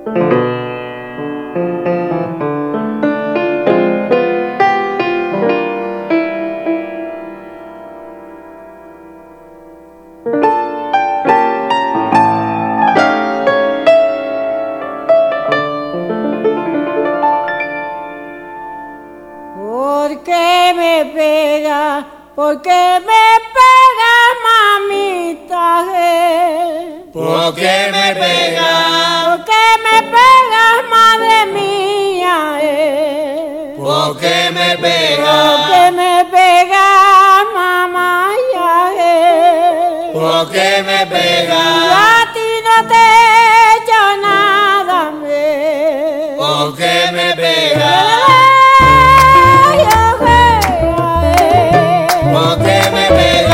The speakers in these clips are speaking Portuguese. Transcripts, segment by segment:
¿Por qué me pega, mamita? ¿Por qué me pega? ¿Por qué me pega, madre mía? ¿Por qué me pega? ¿Por qué me pega, mamá? ¿Por qué me pega? Yo a ti no te he hecho nada, ¿por qué me pega? ¿Por qué me pega?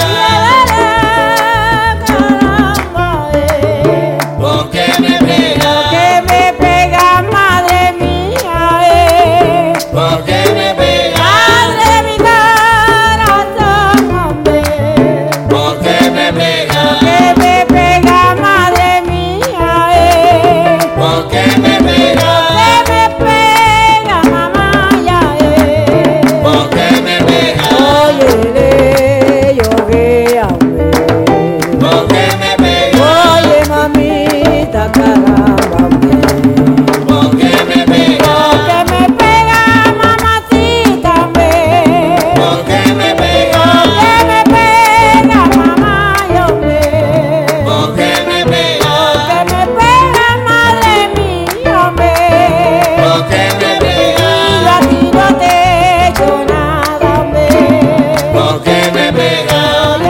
Caramba, ¿Por qué me pega? ¿por qué me pega, madre mía? ¿Por qué me pega? Madre de mi corazón, hombre. ¿Por qué me pega? ¿Por qué me pega, madre mía? ¿Por qué me pega? ¿Por qué me pega, mamá? ¿Por qué me pega? Oye, yo que amé. ¿Por qué me pega? Oye, mamita, caramba, ¿Por qué me pega? ¿por qué me pega, mamacita, ¿Por qué me pega? ¿por qué me pega, mamá, yo ¿Por qué me pega? ¿por qué me pega, madre mía, ¿Por qué me pega? yo a ti no te he hecho nada, ¿Por qué me pega? yo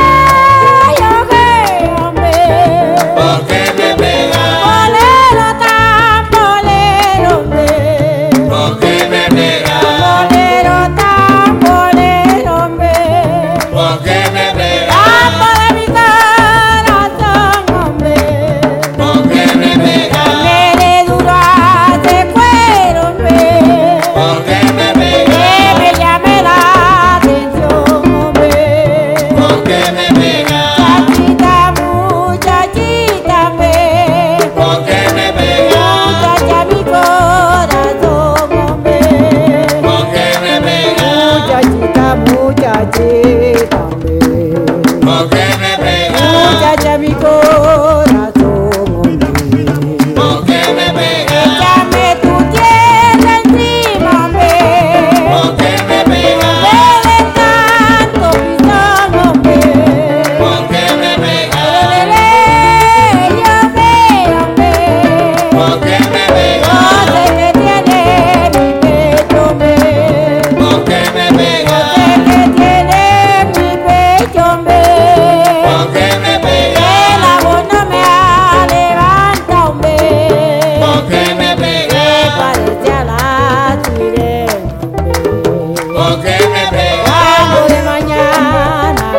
que amé. ¿Por qué me pega? Bolero tan bolero, ¿Por qué me pega? bolero tan bolero, ¿Por qué me pega? campo de mi corazón, hombre. ¿Por qué me pega? Eres duro de cuero, ¿Por qué me que pega? me llame la atención, hombre. ¿Por qué me pega? Muchachita, muchachita, ¿Por qué me pega? muchacha mi corazón, hombre. ¿Por qué me pega? Muchachita, muchachita, ¿Por qué me pega? muchacha mi corazón, hombre. ¿Por qué me pega? Échame tu tierra encima, ¿Por qué me pega? de tanto pisón, hombre. ¿Por qué me pega? Yo veo, ¿Por qué me pega? yo sé que tiene mi pecho, ¿Por qué me pega? que tiene mi pecho, ¿Por qué me pega? que la voz no me levanta, ¿Por qué me pega? parece a la sirena, ¿Por qué me pega? cuando de mañana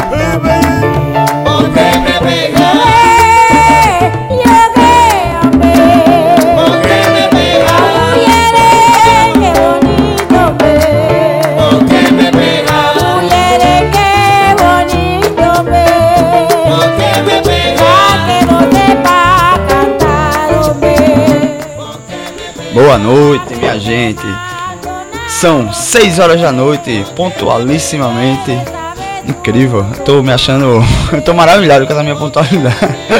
¿Por qué me pega? yo veo, ¿Por qué me pega? qué bonito, ¿Por qué me pega? qué bonito, ¿Por qué me pega? que no sepa cantar, Boa noite, minha gente. São 6 horas da noite, pontualissimamente. Incrível, eu tô me achando. Eu tô maravilhado com essa minha pontualidade.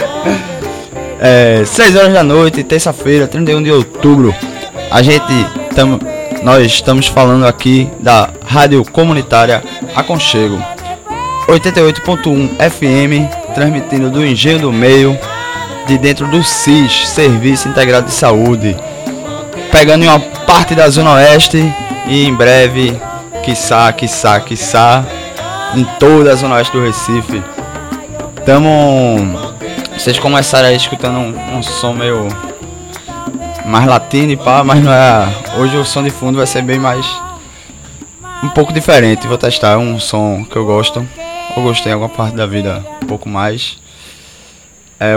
6 horas da noite, terça-feira, 31 de outubro. Nós estamos falando aqui da Rádio Comunitária Aconchego 88.1 FM, transmitindo do Engenho do Meio, de dentro do SIS, Serviço Integrado de Saúde, pegando em uma parte da Zona Oeste e em breve, quiçá, em toda a Zona Oeste do Recife. Vocês começaram aí escutando um som meio mais latino e pá, mas não é. Hoje o som de fundo vai ser bem mais, um pouco diferente. Vou testar um som que eu gosto. Eu gostei em alguma parte da vida um pouco mais. É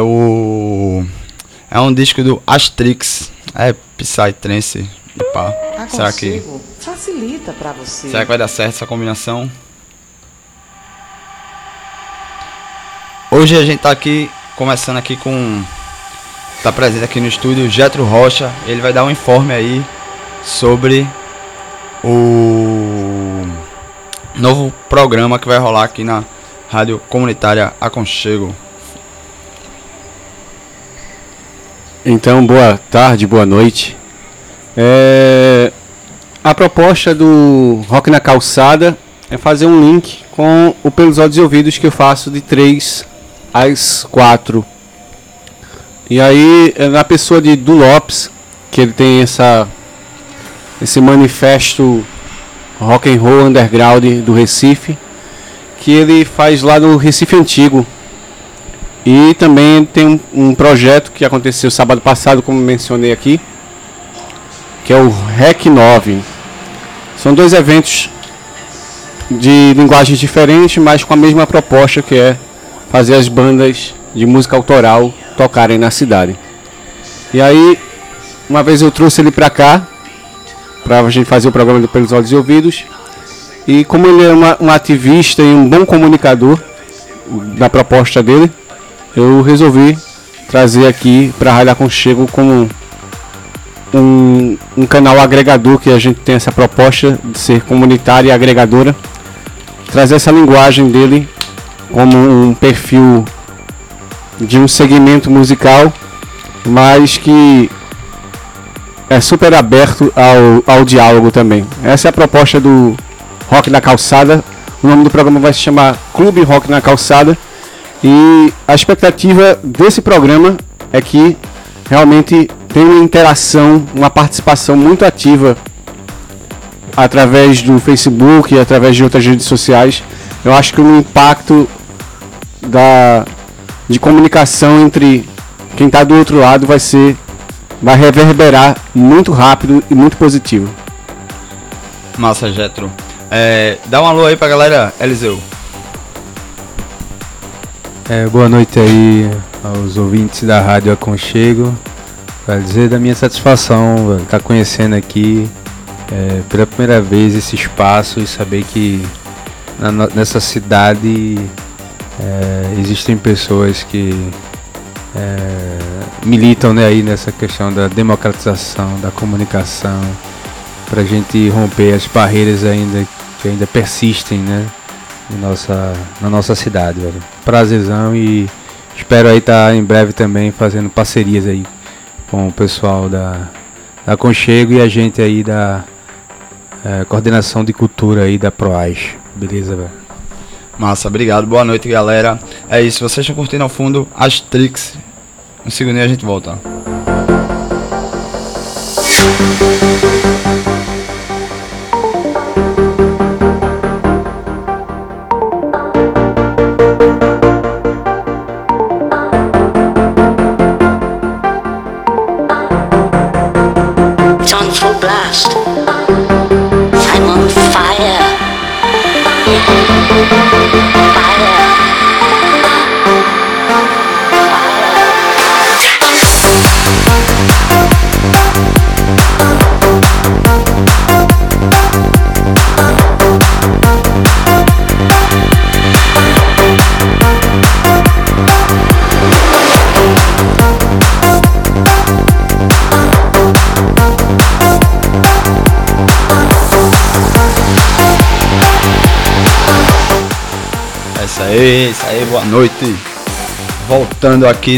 um disco do Astrix. É Psytrance e pá. Será que facilita pra você. Será que vai dar certo essa combinação? Hoje a gente tá aqui, começando aqui com tá presente aqui no estúdio, Getro Rocha. Ele vai dar um informe aí sobre o novo programa que vai rolar aqui na Rádio Comunitária Aconchego. Então, boa tarde, boa noite. A proposta do Rock na Calçada é fazer um link com o Pelos Olhos e Ouvidos que eu faço de 3 às 4. E aí, na pessoa de Du Lopes, que ele tem esse manifesto rock and roll underground do Recife, que ele faz lá no Recife Antigo. E também tem um projeto que aconteceu sábado passado, como mencionei aqui, que é o REC 9. São 2 eventos de linguagens diferentes, mas com a mesma proposta, que é fazer as bandas de música autoral tocarem na cidade. E aí, uma vez eu trouxe ele pra cá, pra gente fazer o programa do Pelos Olhos e Ouvidos. E como ele é um ativista e um bom comunicador da proposta dele, eu resolvi trazer aqui para a Rádio Aconchego como um canal agregador, que a gente tem essa proposta de ser comunitária e agregadora, trazer essa linguagem dele como um perfil de um segmento musical, mas que é super aberto ao diálogo também. Essa é a proposta do Rock na Calçada. O nome do programa vai se chamar Clube Rock na Calçada. E a expectativa desse programa é que realmente tenha uma interação, uma participação muito ativa através do Facebook e através de outras redes sociais. Eu acho que o impacto de comunicação entre quem está do outro lado vai reverberar muito rápido e muito positivo. Massa, Getro. Dá um alô aí pra galera, Eliseu. Boa noite aí aos ouvintes da Rádio Aconchego. Para dizer da minha satisfação estar conhecendo aqui pela primeira vez esse espaço e saber que nessa cidade existem pessoas que militam, né, aí nessa questão da democratização, da comunicação, para a gente romper as barreiras que ainda persistem, né, na nossa cidade, velho. Prazerzão, e espero aí estar em breve também fazendo parcerias aí com o pessoal da Aconchego e a gente aí da coordenação de cultura aí da Proaz. Beleza, velho? Massa, obrigado, boa noite, galera. É isso, vocês estão curtindo ao fundo Astrix. Um segundinho a gente volta. Isso aí, boa noite. Voltando aqui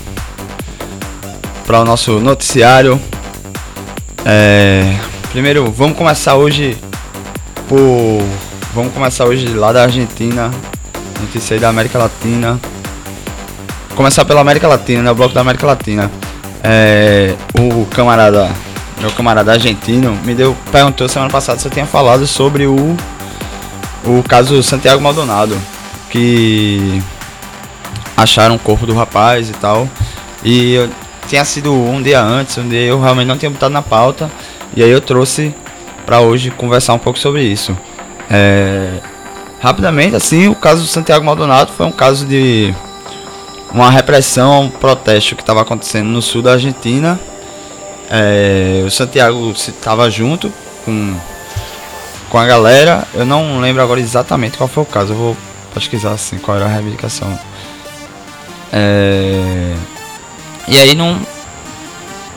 para o nosso noticiário. Primeiro, vamos começar hoje lá da Argentina. Notícia aí da América Latina. Vou começar pela América Latina, né? O bloco da América Latina. Meu camarada argentino perguntou semana passada se eu tinha falado sobre o caso Santiago Maldonado, que acharam o corpo do rapaz e tal. E eu tinha sido um dia antes, onde eu realmente não tinha botado na pauta. E aí eu trouxe pra hoje conversar um pouco sobre isso. Rapidamente, assim, o caso do Santiago Maldonado foi um caso de uma repressão, um protesto que estava acontecendo no sul da Argentina. O Santiago estava junto com a galera. Eu não lembro agora exatamente qual foi o caso. Eu vou pesquisar assim qual era a reivindicação. E aí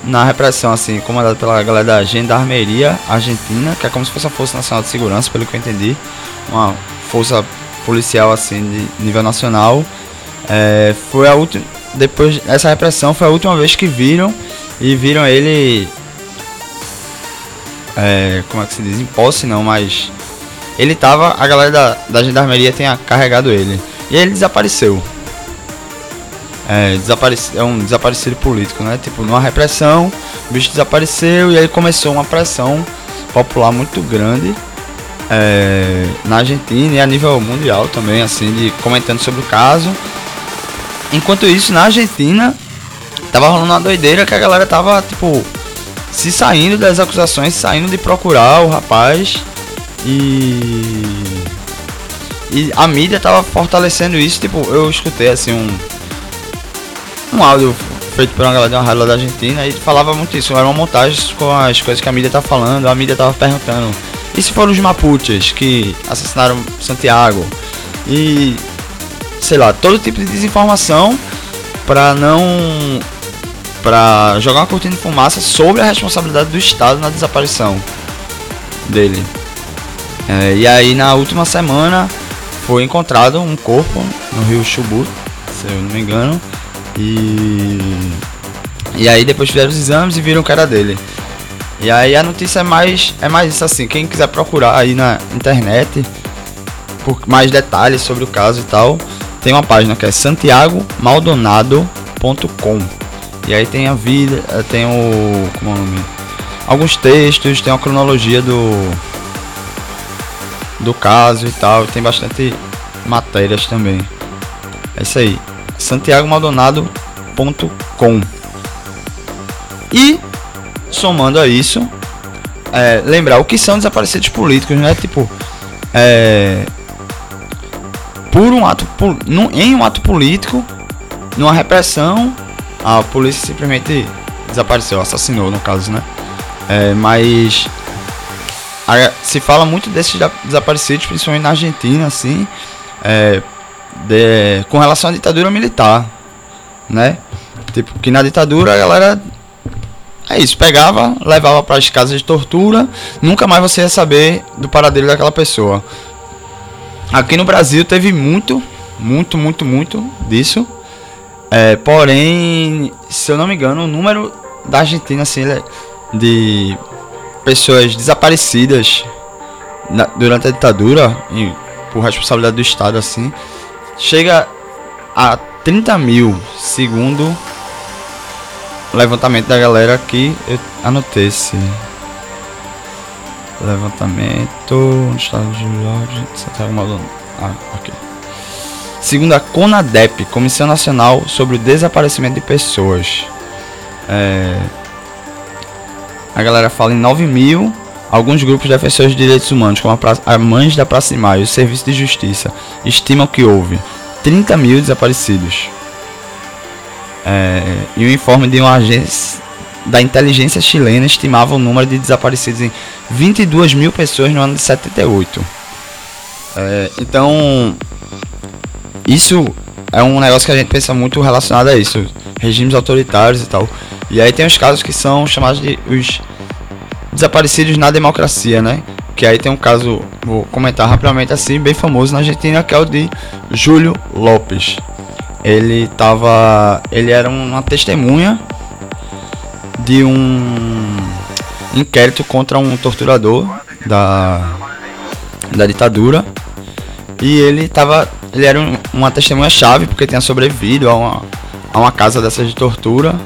na repressão, assim, comandada pela galera da Gendarmeria Argentina, que é como se fosse a Força Nacional de Segurança, pelo que eu entendi, uma força policial, assim, de nível nacional. Foi a última, depois dessa repressão, foi a última vez que viram ele, como é que se diz, em posse não, mas ele tava, a galera da Gendarmeria tinha carregado ele, e ele desapareceu. É um desaparecido político, né? Tipo, numa repressão, o bicho desapareceu e aí começou uma pressão popular muito grande na Argentina e a nível mundial também, assim, comentando sobre o caso. Enquanto isso, na Argentina, tava rolando uma doideira que a galera tava, tipo, se saindo das acusações, saindo de procurar o rapaz e a mídia tava fortalecendo isso. Tipo, eu escutei, assim, um áudio feito por uma galera de uma rádio lá da Argentina e falava muito isso, era uma montagem com as coisas que a mídia tá falando. A mídia tava perguntando, e se foram os mapuches que assassinaram Santiago? E sei lá, todo tipo de desinformação pra jogar uma cortina de fumaça sobre a responsabilidade do Estado na desaparição dele. E aí na última semana foi encontrado um corpo no rio Chubut, se eu não me engano. E aí depois fizeram os exames e viram que era dele. E aí a notícia é mais isso, assim, quem quiser procurar aí na internet por mais detalhes sobre o caso e tal, tem uma página que é santiagomaldonado.com. E aí tem a vida, tem como é o nome? Alguns textos, tem uma cronologia do caso e tal, tem bastante matérias também. É isso aí, santiagomaldonado.com. E somando a isso, lembrar o que são desaparecidos políticos, né? Tipo, em um ato político, numa repressão, a polícia simplesmente desapareceu, assassinou no caso, né? Mas se fala muito desses desaparecidos, principalmente na Argentina, assim, com relação à ditadura militar, né? Tipo, que na ditadura a galera pegava, levava para as casas de tortura, nunca mais você ia saber do paradeiro daquela pessoa. Aqui no Brasil teve muito disso. Porém, se eu não me engano, o número da Argentina, assim, de pessoas desaparecidas durante a ditadura, por responsabilidade do Estado, assim, chega a 30 mil, segundo o levantamento da galera aqui. Eu anotei esse levantamento no estado de Santiago. Ok. Segundo a CONADEP, Comissão Nacional sobre o Desaparecimento de Pessoas, a galera fala em 9 mil. Alguns grupos defensores de direitos humanos, como a Mães da Praça de Maio e o Serviço de Justiça, estimam que houve 30 mil desaparecidos. E o informe de uma agência da inteligência chilena estimava o número de desaparecidos em 22 mil pessoas no ano de 78. Então, isso é um negócio que a gente pensa muito relacionado a isso, regimes autoritários e tal. E aí tem os casos que são chamados de os desaparecidos na democracia, né? Que aí tem um caso, vou comentar rapidamente assim, bem famoso na Argentina, que é o de Júlio Lopes. Ele era uma testemunha de um inquérito contra um torturador da ditadura. E ele era uma testemunha-chave, porque tinha sobrevivido a uma casa dessas de tortura.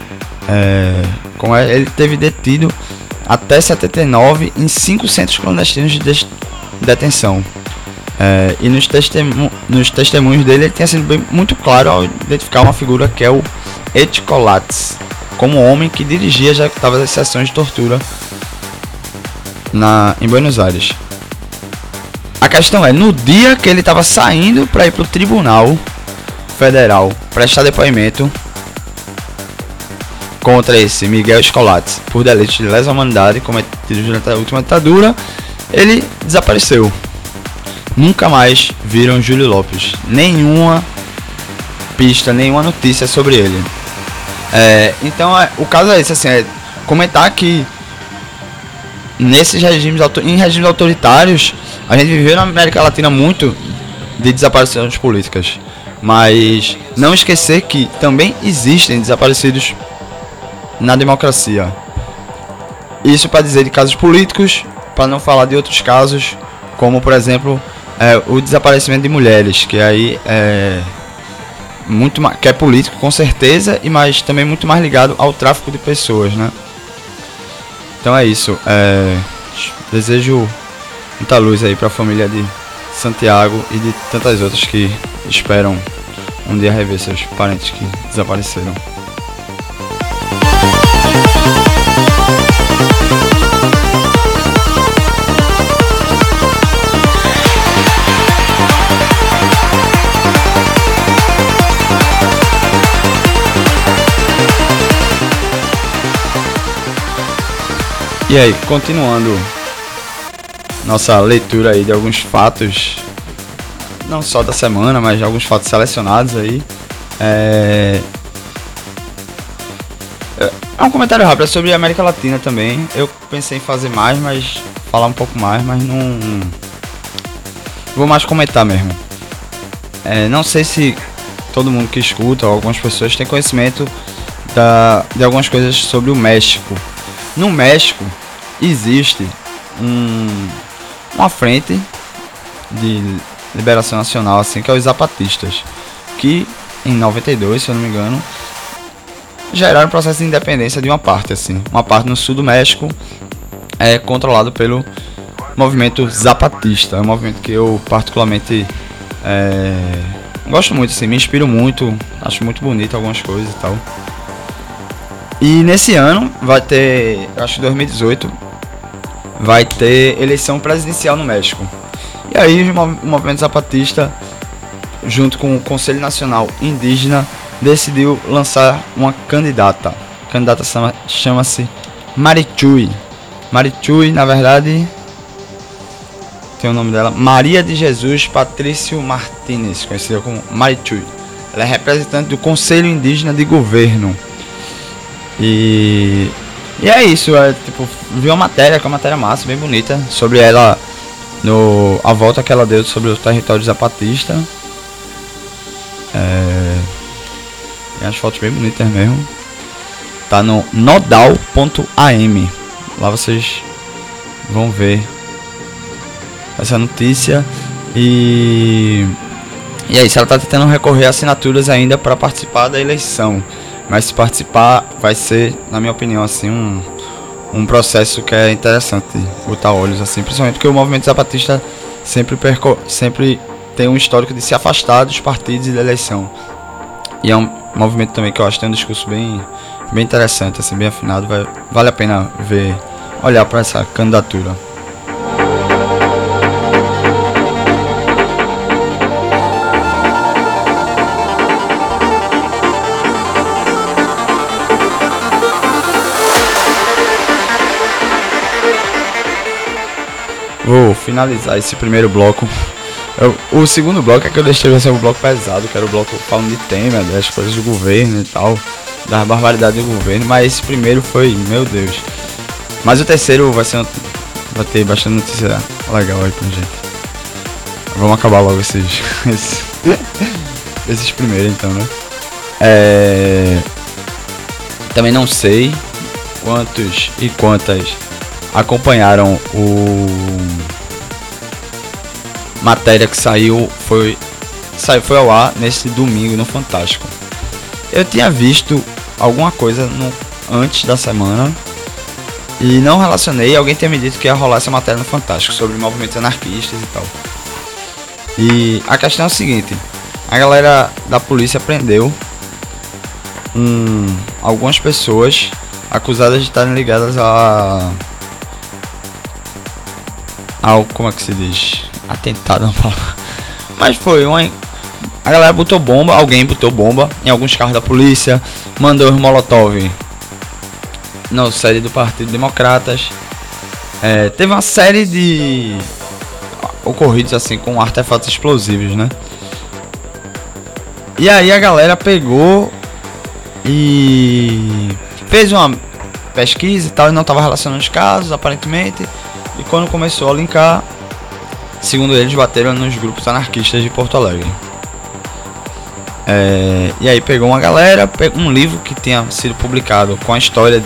Ele teve detido até 79 em 5 centros clandestinos de detenção. E nos testemunhos dele, ele tinha sido muito claro ao identificar uma figura que é o Etcholatz, como homem que dirigia, já que estava as sessões de tortura em Buenos Aires. A questão é, no dia que ele estava saindo para ir para o Tribunal Federal prestar depoimento contra esse Miguel Escolatz por delitos de lesa humanidade cometidos durante a última ditadura, ele desapareceu. Nunca mais viram Júlio Lopes. Nenhuma pista, nenhuma notícia sobre ele. Então o caso é esse, assim, é comentar que nesses regimes, em regimes autoritários, a gente viveu na América Latina muito de desaparições políticas, mas não esquecer que também existem desaparecidos na democracia. Isso para dizer de casos políticos, para não falar de outros casos, como por exemplo o desaparecimento de mulheres, que aí que é político com certeza, mas também muito mais ligado ao tráfico de pessoas, né? Então é isso. Desejo muita luz aí para a família de Santiago e de tantas outras que esperam um dia rever seus parentes que desapareceram. E aí, continuando nossa leitura aí de alguns fatos, não só da semana, mas de alguns fatos selecionados aí. É um comentário rápido sobre a América Latina também. Eu pensei em fazer mais, mas falar um pouco mais, mas não vou mais comentar mesmo. Não sei se todo mundo que escuta ou algumas pessoas tem conhecimento de algumas coisas sobre o México. No México existe uma frente de liberação nacional, assim, que é os zapatistas, que em 92, se eu não me engano, geraram o processo de independência de uma parte, assim. Uma parte no sul do México é controlado pelo movimento zapatista. É um movimento que eu particularmente gosto muito, assim, me inspiro muito, acho muito bonito algumas coisas e tal. E nesse ano vai ter, acho que 2018, vai ter eleição presidencial no México. E aí o movimento zapatista, junto com o Conselho Nacional Indígena, decidiu lançar uma candidata. A candidata chama-se Marichuy. Marichuy, na verdade, tem o nome dela, Maria de Jesus Patrício Martínez, conhecida como Marichuy. Ela é representante do Conselho Indígena de Governo. E é isso, tipo, vi uma matéria, que é uma matéria massa, bem bonita, sobre ela, a volta que ela deu sobre o território zapatista. Tem as fotos bem bonitas mesmo. Tá no nodal.am. Lá vocês vão ver essa notícia. E é isso, ela tá tentando recorrer a assinaturas ainda para participar da eleição. Mas se participar, vai ser, na minha opinião, assim, um processo que é interessante botar olhos, assim, principalmente porque o movimento zapatista sempre tem um histórico de se afastar dos partidos e da eleição. E é um movimento também que eu acho que tem um discurso bem interessante, assim, bem afinado. Vale a pena olhar para essa candidatura. Vou finalizar esse primeiro bloco. O segundo bloco é que eu deixei vai ser um bloco pesado, que era o bloco falando de tema, das coisas do governo e tal, das barbaridades do governo, mas esse primeiro foi, meu Deus. Mas o terceiro vai ter bastante notícia legal aí pra gente. Vamos acabar logo esses primeiros então, né? Também não sei quantos e quantas acompanharam matéria que foi ao ar nesse domingo no Fantástico. Eu tinha visto alguma coisa antes da semana e não relacionei. Alguém tinha me dito que ia rolar essa matéria no Fantástico sobre movimentos anarquistas e tal. E a questão é o seguinte: a galera da polícia prendeu algumas pessoas acusadas de estarem ligadas ao, como é que se diz? Atentado, não fala. Mas foi a galera botou bomba, alguém botou bomba em alguns carros da polícia, mandou os molotov na sede do Partido Democratas. Teve uma série de ocorridos assim com artefatos explosivos, né? E aí a galera pegou E fez uma pesquisa e tal, e não estava relacionando os casos, aparentemente. E quando começou a linkar, segundo eles, bateram nos grupos anarquistas de Porto Alegre. E aí pegou uma galera, um livro que tinha sido publicado com a história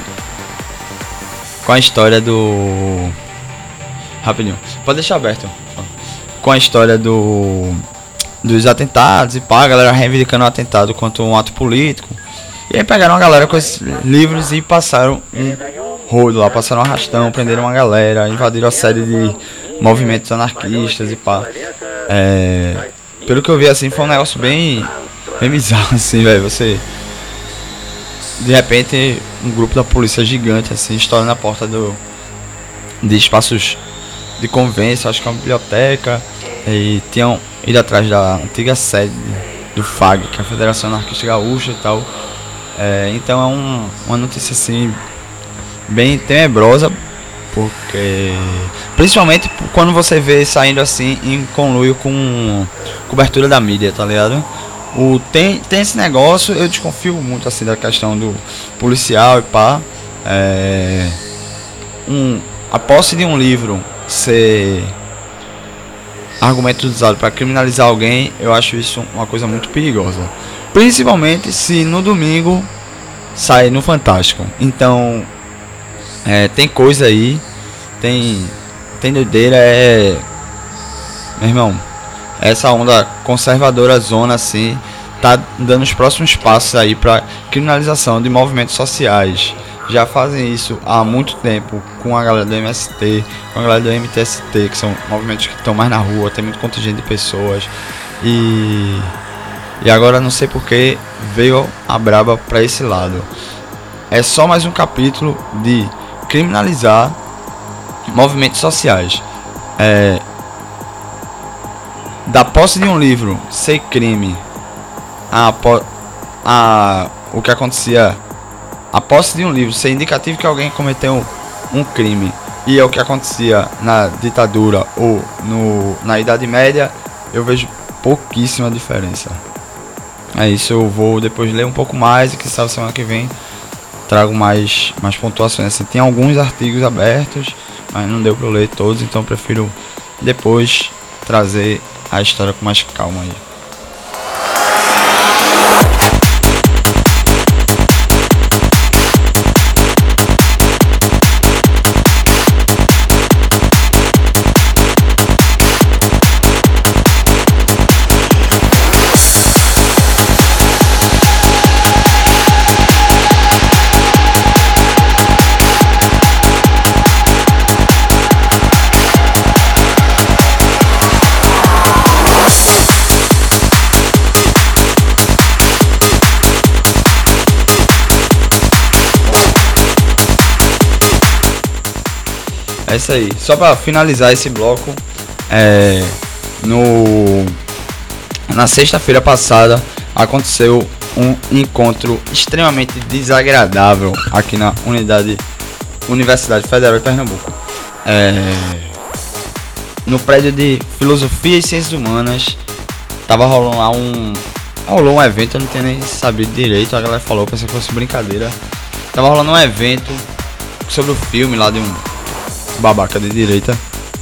do... Rapidinho, pode deixar aberto. Com a história dos atentados e pá, a galera reivindicando o atentado quanto um ato político. E aí pegaram a galera com esses livros e passaram um rodo lá, passaram um arrastão, prenderam uma galera, invadiram a série de movimentos anarquistas e pá. Pelo que eu vi, assim, foi um negócio bem bizarro, assim, velho. Você, de repente, um grupo da polícia gigante, assim, estourando na porta de espaços de convênio, acho que é uma biblioteca, e tinham ido atrás da antiga sede do FAG, que é a Federação Anarquista Gaúcha e tal. Então é uma notícia, assim, bem tenebrosa, porque principalmente quando você vê saindo assim em conluio com cobertura da mídia, tá ligado? Tem esse negócio, eu desconfio muito assim da questão do policial e pá. A posse de um livro ser argumento usado para criminalizar alguém, eu acho isso uma coisa muito perigosa. Principalmente se no domingo sai no Fantástico. Então, tem coisa aí, tem doideira, meu irmão, essa onda conservadora zona assim, tá dando os próximos passos aí para criminalização de movimentos sociais. Já fazem isso há muito tempo com a galera do MST, com a galera do MTST, que são movimentos que estão mais na rua, tem muito contingente de pessoas. E agora não sei porque veio a braba para esse lado. É só mais um capítulo de criminalizar movimentos sociais. Da posse de um livro ser crime, o que acontecia, a posse de um livro ser indicativo que alguém cometeu um crime, e é o que acontecia na ditadura ou na Idade Média, eu vejo pouquíssima diferença. É isso, eu vou depois ler um pouco mais e que sabe semana que vem trago mais pontuações. Assim, tem alguns artigos abertos, mas não deu para eu ler todos, então eu prefiro depois trazer a história com mais calma aí. É isso aí. Só para finalizar esse bloco, na sexta-feira passada aconteceu um encontro extremamente desagradável aqui na Universidade Federal de Pernambuco. No prédio de Filosofia e Ciências Humanas tava rolando lá rolou um evento, eu não tinha nem sabido direito, a galera falou, pensei que fosse brincadeira. Tava rolando um evento sobre o filme lá de um babaca de direita,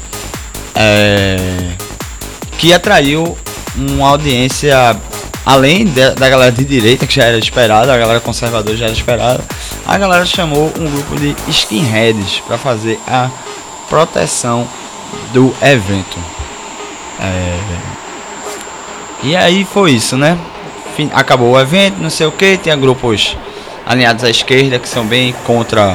que atraiu uma audiência além da galera de direita, que já era esperada, a galera conservadora já era esperada. A galera chamou um grupo de skinheads para fazer a proteção do evento. E aí foi isso, né? Acabou o evento, não sei o que, tinha grupos alinhados à esquerda que são bem contra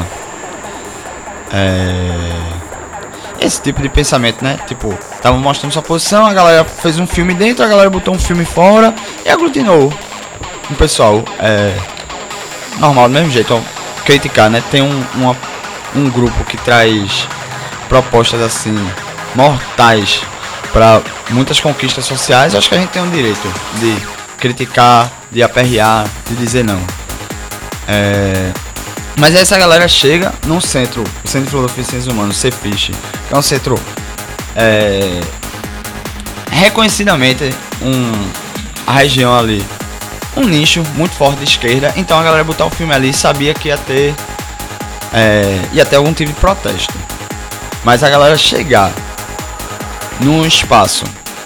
esse tipo de pensamento, né? Tipo, tava mostrando sua posição, a galera fez um filme dentro, a galera botou um filme fora e aglutinou o pessoal. Normal, do mesmo jeito, criticar, né? Tem um grupo que traz propostas assim mortais para muitas conquistas sociais. Acho que a gente tem o direito de criticar, de aperrear, de dizer não. Mas essa galera chega num centro, o Centro de Filosofia e Ciências Humanas, o CEFISH, que é um centro reconhecidamente a região ali um nicho muito forte de esquerda, então a galera botar o filme ali sabia que ia ter algum tipo de protesto. Mas a galera chegar num espaço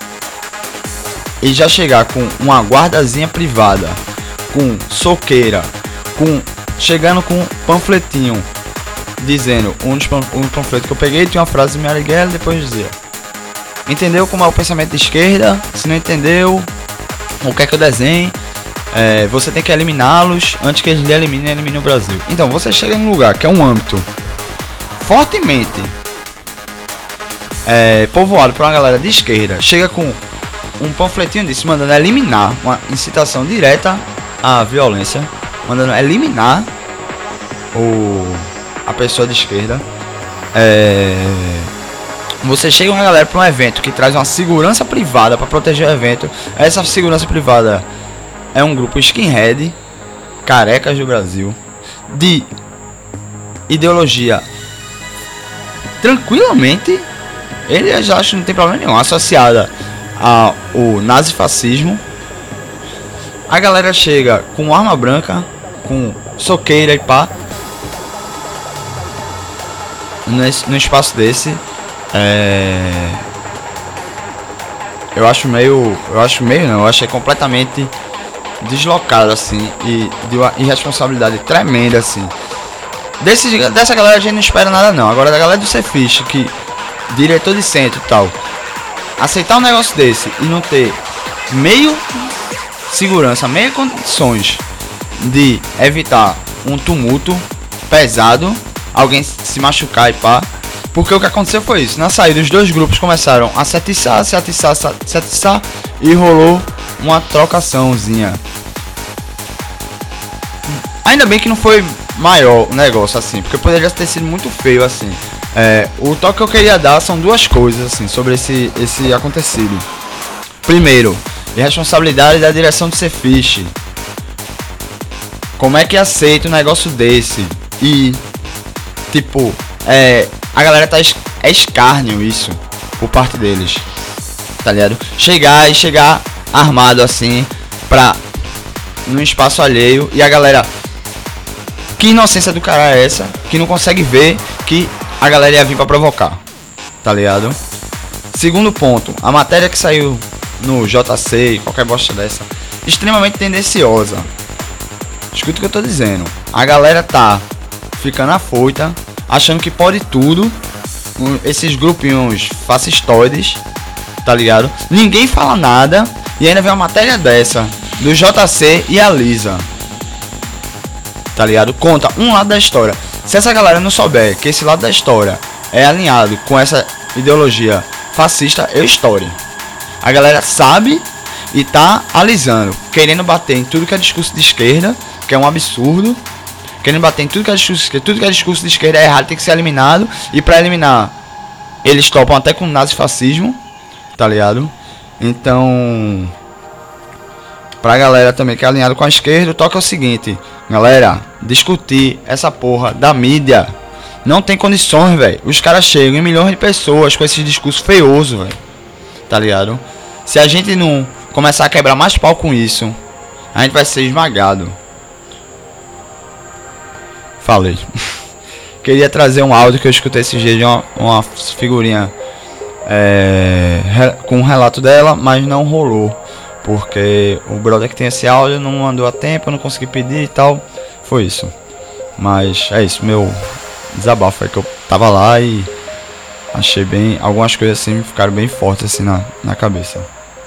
e já chegar com uma guardazinha privada, com soqueira, chegando com um panfletinho dizendo, um panfleto que eu peguei tinha uma frase de Marighella, depois dizia: entendeu como é o pensamento de esquerda? Se não entendeu, o que é que eu desenho? Você tem que eliminá-los antes que eles lhe eliminem o Brasil. Então você chega num lugar que é um âmbito fortemente povoado por uma galera de esquerda, chega com um panfletinho disso, mandando eliminar, uma incitação direta à violência, mandando eliminar a pessoa de esquerda. Você chega uma galera para um evento que traz uma segurança privada para proteger o evento. Essa segurança privada é um grupo skinhead, carecas do Brasil, de ideologia tranquilamente, ele já acho que não tem problema nenhum, associada ao nazifascismo. A galera chega com arma branca, com soqueira e pá, no espaço desse. Eu acho completamente deslocado assim, e de uma irresponsabilidade tremenda assim. Dessa galera a gente não espera nada não. Agora da galera do Cefish, que diretor de centro e tal, aceitar um negócio desse e não ter meio segurança, meio condições de evitar um tumulto pesado, alguém se machucar e pá. Porque o que aconteceu foi isso: na saída os dois grupos começaram a se atiçar e rolou uma trocaçãozinha. Ainda bem que não foi maior o negócio assim, porque poderia ter sido muito feio assim. O toque que eu queria dar são duas coisas assim sobre esse acontecido. Primeiro, irresponsabilidade da direção do Cefish. Como é que aceita um negócio desse? E tipo, a galera tá escárnio isso por parte deles, tá ligado? Chegar armado assim num espaço alheio, e a galera, que inocência do cara é essa, que não consegue ver que a galera ia vir pra provocar, tá ligado? Segundo ponto, a matéria que saiu no JC, qualquer bosta dessa, extremamente tendenciosa. Escuta o que eu tô dizendo. A galera tá ficando afoita, achando que pode tudo. Esses grupinhos fascistoides, tá ligado? Ninguém fala nada e ainda vem uma matéria dessa do JC e a Lisa, tá ligado? Conta um lado da história. Se essa galera não souber que esse lado da história é alinhado com essa ideologia fascista, eu estoure. A galera sabe e tá alisando, querendo bater em tudo que é discurso de esquerda, que é um absurdo. Querendo bater em tudo que é discurso de esquerda é errado, tem que ser eliminado. E pra eliminar, eles topam até com nazifascismo, tá ligado? Então, pra galera também que é alinhado com a esquerda, o toque é o seguinte: galera, discutir essa porra da mídia não tem condições, velho. Os caras chegam em milhões de pessoas com esse discurso feioso, velho, tá ligado? Se a gente não começar a quebrar mais pau com isso, a gente vai ser esmagado. Falei. Queria trazer um áudio que eu escutei esse dia de uma figurinha com um relato dela, mas não rolou, porque o brother que tem esse áudio não mandou a tempo, eu não consegui pedir e tal. Foi isso. Mas é isso, meu desabafo é que eu tava lá e achei bem, algumas coisas assim ficaram bem fortes assim na cabeça.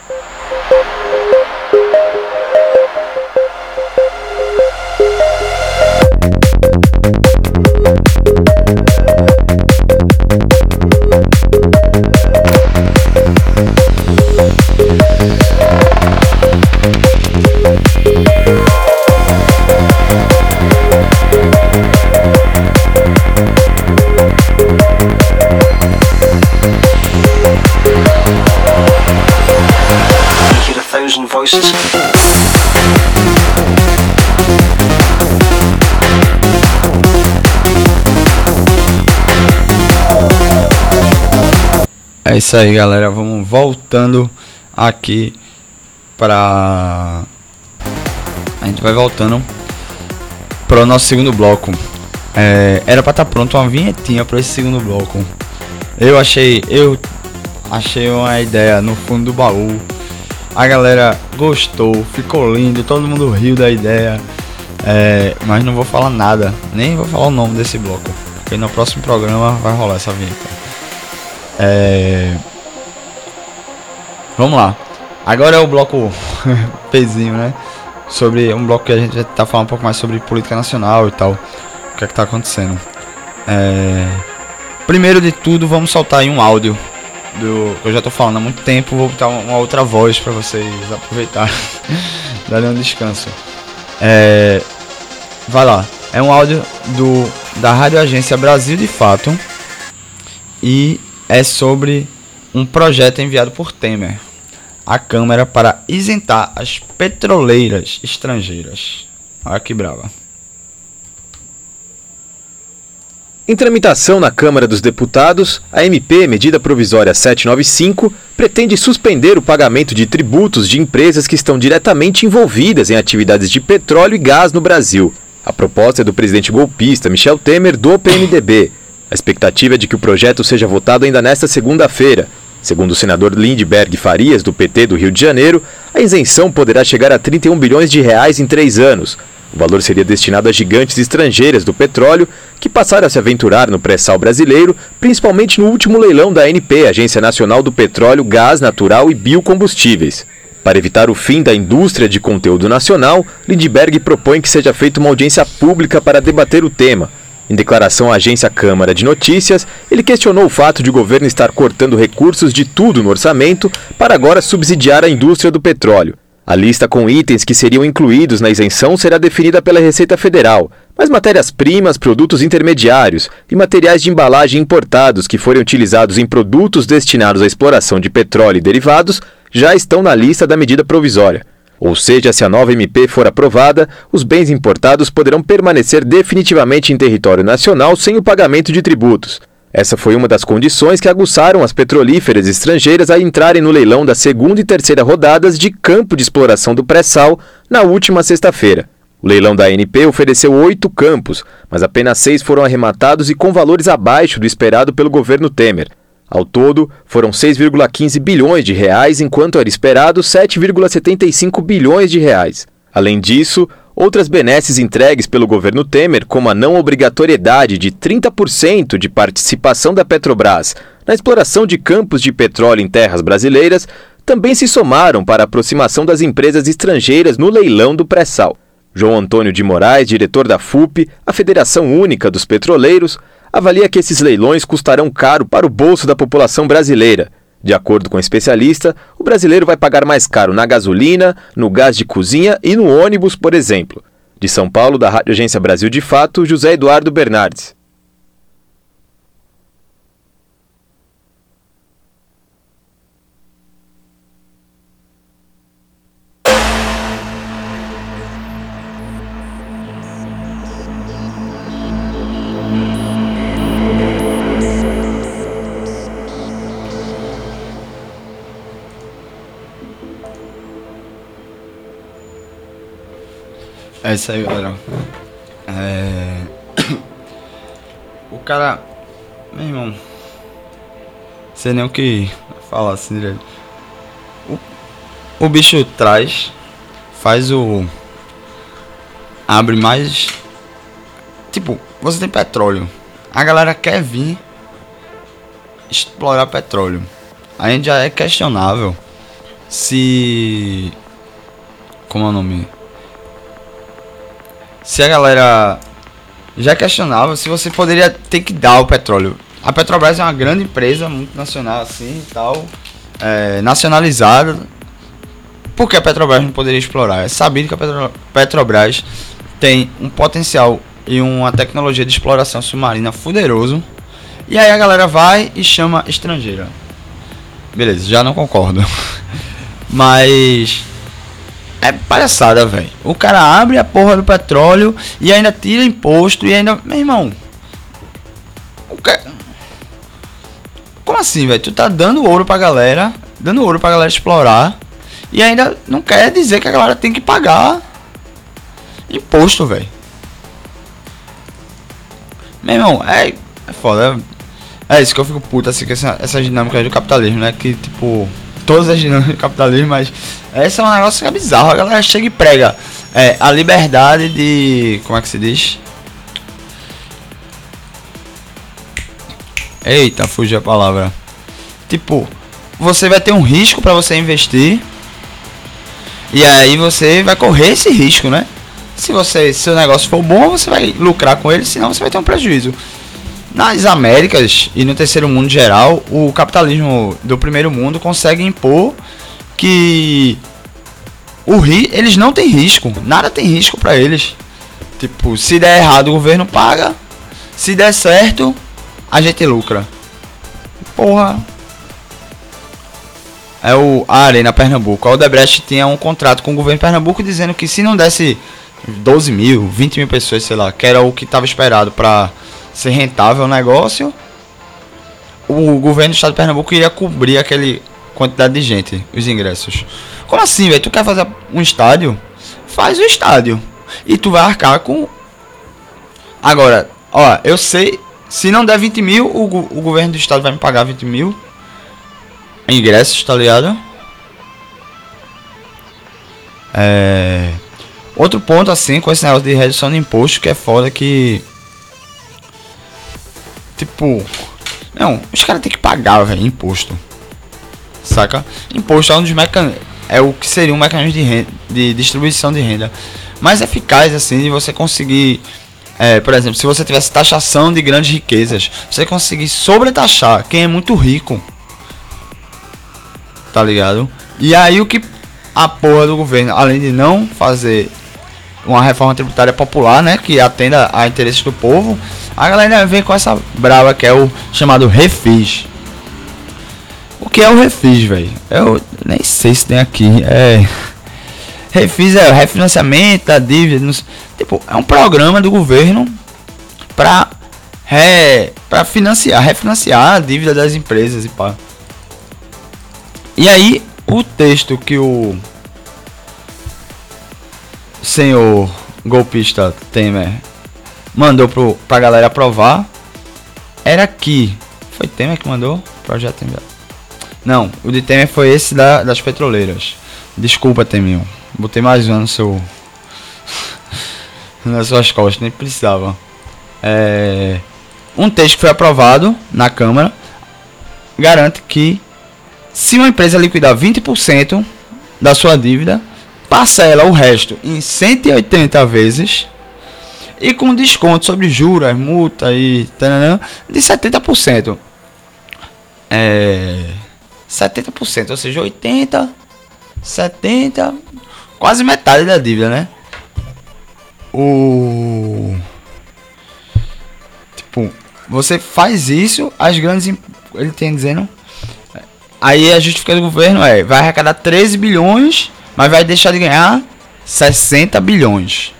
Voices. É isso aí, galera, vamos voltando aqui para gente vai voltando para o nosso segundo bloco. Era para estar pronto uma vinhetinha para esse segundo bloco. Eu achei uma ideia no fundo do baú. A galera gostou, ficou lindo, todo mundo riu da ideia. Mas não vou falar nada, nem vou falar o nome desse bloco, porque no próximo programa vai rolar essa vinheta. Vamos lá. Agora é o bloco pezinho, né? Sobre um bloco que a gente vai tá falando um pouco mais sobre política nacional e tal. O que é que tá acontecendo. Primeiro de tudo, vamos soltar aí um áudio do que eu já tô falando há muito tempo. Vou botar uma outra voz para vocês aproveitarem. Darem um descanso. Vai lá. É um áudio da Rádio Agência Brasil de Fato. E é sobre um projeto enviado por Temer à Câmara para isentar as petroleiras estrangeiras. Olha que brava. Em tramitação na Câmara dos Deputados, a MP, medida provisória 795, pretende suspender o pagamento de tributos de empresas que estão diretamente envolvidas em atividades de petróleo e gás no Brasil. A proposta é do presidente golpista Michel Temer, do PMDB. A expectativa é de que o projeto seja votado ainda nesta segunda-feira. Segundo o senador Lindbergh Farias, do PT do Rio de Janeiro, a isenção poderá chegar a 31 bilhões de reais em 3 anos. O valor seria destinado a gigantes estrangeiras do petróleo que passaram a se aventurar no pré-sal brasileiro, principalmente no último leilão da ANP, Agência Nacional do Petróleo, Gás Natural e Biocombustíveis. Para evitar o fim da indústria de conteúdo nacional, Lindbergh propõe que seja feita uma audiência pública para debater o tema. Em declaração à agência Câmara de Notícias, ele questionou o fato de o governo estar cortando recursos de tudo no orçamento para agora subsidiar a indústria do petróleo. A lista com itens que seriam incluídos na isenção será definida pela Receita Federal, mas matérias-primas, produtos intermediários e materiais de embalagem importados que forem utilizados em produtos destinados à exploração de petróleo e derivados já estão na lista da medida provisória. Ou seja, se a nova MP for aprovada, os bens importados poderão permanecer definitivamente em território nacional sem o pagamento de tributos. Essa foi uma das condições que aguçaram as petrolíferas estrangeiras a entrarem no leilão da segunda e terceira rodadas de campo de exploração do pré-sal na última sexta-feira. O leilão da ANP ofereceu 8 campos, mas apenas 6 foram arrematados e com valores abaixo do esperado pelo governo Temer. Ao todo, foram 6,15 bilhões de reais, enquanto era esperado 7,75 bilhões de reais. Além disso, outras benesses entregues pelo governo Temer, como a não obrigatoriedade de 30% de participação da Petrobras na exploração de campos de petróleo em terras brasileiras, também se somaram para a aproximação das empresas estrangeiras no leilão do pré-sal. João Antônio de Moraes, diretor da FUP, a Federação Única dos Petroleiros, avalia que esses leilões custarão caro para o bolso da população brasileira. De acordo com o especialista, o brasileiro vai pagar mais caro na gasolina, no gás de cozinha e no ônibus, por exemplo. De São Paulo, da Rádio Agência Brasil de Fato, José Eduardo Bernardes. É isso aí, galera. O cara... Meu irmão... Sei nem o que falar assim direito. O bicho traz... Faz o... Abre mais... Tipo, você tem petróleo. A galera quer vir... Explorar petróleo. A gente já é questionável... Se... Como é o nome? Se a galera já questionava se você poderia ter que dar o petróleo. A Petrobras é uma grande empresa, multinacional assim e tal, nacionalizada. Por que a Petrobras não poderia explorar? É sabido que a Petrobras tem um potencial e uma tecnologia de exploração submarina fuderoso. E aí a galera vai e chama estrangeira. Beleza, já não concordo. Mas... é palhaçada, velho. O cara abre a porra do petróleo e ainda tira imposto e ainda... Meu irmão... Como assim, velho? Tu tá dando ouro pra galera... Dando ouro pra galera explorar... E ainda não quer dizer que a galera tem que pagar... Imposto, velho. Meu irmão, é foda. É isso que eu fico puto, assim, com essa dinâmica do capitalismo, né? Que, tipo, todas as dinâmicas do capitalismo, mas essa é um negócio que é bizarro. A galera chega e prega a liberdade de... Como é que se diz? Eita, fugiu a palavra. Tipo, você vai ter um risco pra você investir. E aí você vai correr esse risco, né? Se seu negócio for bom, você vai lucrar com ele, senão você vai ter um prejuízo. Nas Américas e no terceiro mundo em geral, o capitalismo do primeiro mundo consegue impor que eles não têm risco, nada tem risco pra eles. Tipo, se der errado o governo paga, se der certo a gente lucra. Porra. É a Arena Pernambuco. A Odebrecht tinha um contrato com o governo de Pernambuco dizendo que se não desse 12 mil, 20 mil pessoas, sei lá, que era o que estava esperado para ser rentável o negócio, o governo do estado de Pernambuco iria cobrir aquele quantidade de gente, os ingressos. Como assim, velho? Tu quer fazer um estádio? Faz o estádio. E tu vai arcar com... Agora, ó, eu sei, se não der 20 mil, o governo do estado vai me pagar 20 mil ingressos, tá ligado? Outro ponto, assim, com esse negócio de redução de imposto, que é foda, que... Tipo... Não, os caras tem que pagar, velho, imposto. Saca? Imposto é um dos mecanismos... É o que seria um mecanismo de renda, de distribuição de renda mais eficaz, assim, de você conseguir... por exemplo, se você tivesse taxação de grandes riquezas, você conseguir sobretaxar quem é muito rico. Tá ligado? E aí o que a porra do governo, além de não fazer uma reforma tributária popular, né, que atenda a interesses do povo, a galera vem com essa brava que é o chamado refis. O que é o refis, velho? Eu nem sei se tem aqui. Refis é o refinanciamento da dívida. Tipo, é um programa do governo pra refinanciar a dívida das empresas e pá. E aí, o texto que o senhor golpista Temer mandou pra galera aprovar era que... Foi Temer que mandou? Projeto Temer. Não, o de Temer foi esse das petroleiras. Desculpa, Temer. Botei mais um no seu... nas suas costas, nem precisava. Um texto que foi aprovado na Câmara garante que se uma empresa liquidar 20% da sua dívida, parcela o resto em 180 vezes e com desconto sobre juros, multa e tananã, de 70%. 70%, ou seja, 80, 70, quase metade da dívida, né? Tipo, você faz isso, as grandes... Ele tem dizendo... Aí a justificativa do governo vai arrecadar 13 bilhões, mas vai deixar de ganhar 60 bilhões.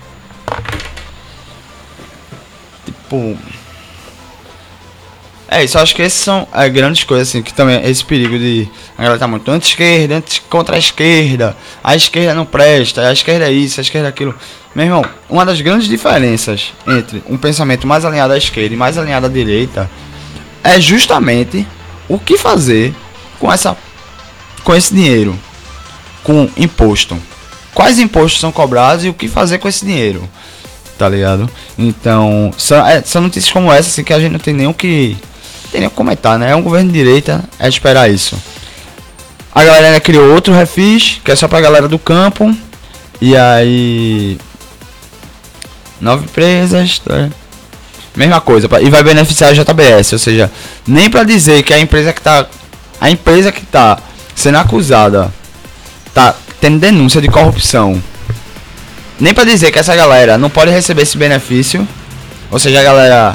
Tipo... isso, eu acho que esses são grandes coisas, assim, que também esse perigo de... A galera tá muito anti-esquerda, contra a esquerda não presta, a esquerda é isso, a esquerda é aquilo. Meu irmão, uma das grandes diferenças entre um pensamento mais alinhado à esquerda e mais alinhado à direita é justamente o que fazer com esse dinheiro, com imposto. Quais impostos são cobrados e o que fazer com esse dinheiro, tá ligado? Então, são notícias como essa, assim, que a gente não tem nem o que comentar, né? É um governo de direita, é esperar isso. A galera ainda criou outro refis, que é só pra galera do campo. E aí... 9 empresas, tá? Mesma coisa, e vai beneficiar a JBS, ou seja, nem pra dizer que a empresa que tá sendo acusada, tá tendo denúncia de corrupção, nem pra dizer que essa galera não pode receber esse benefício, ou seja, a galera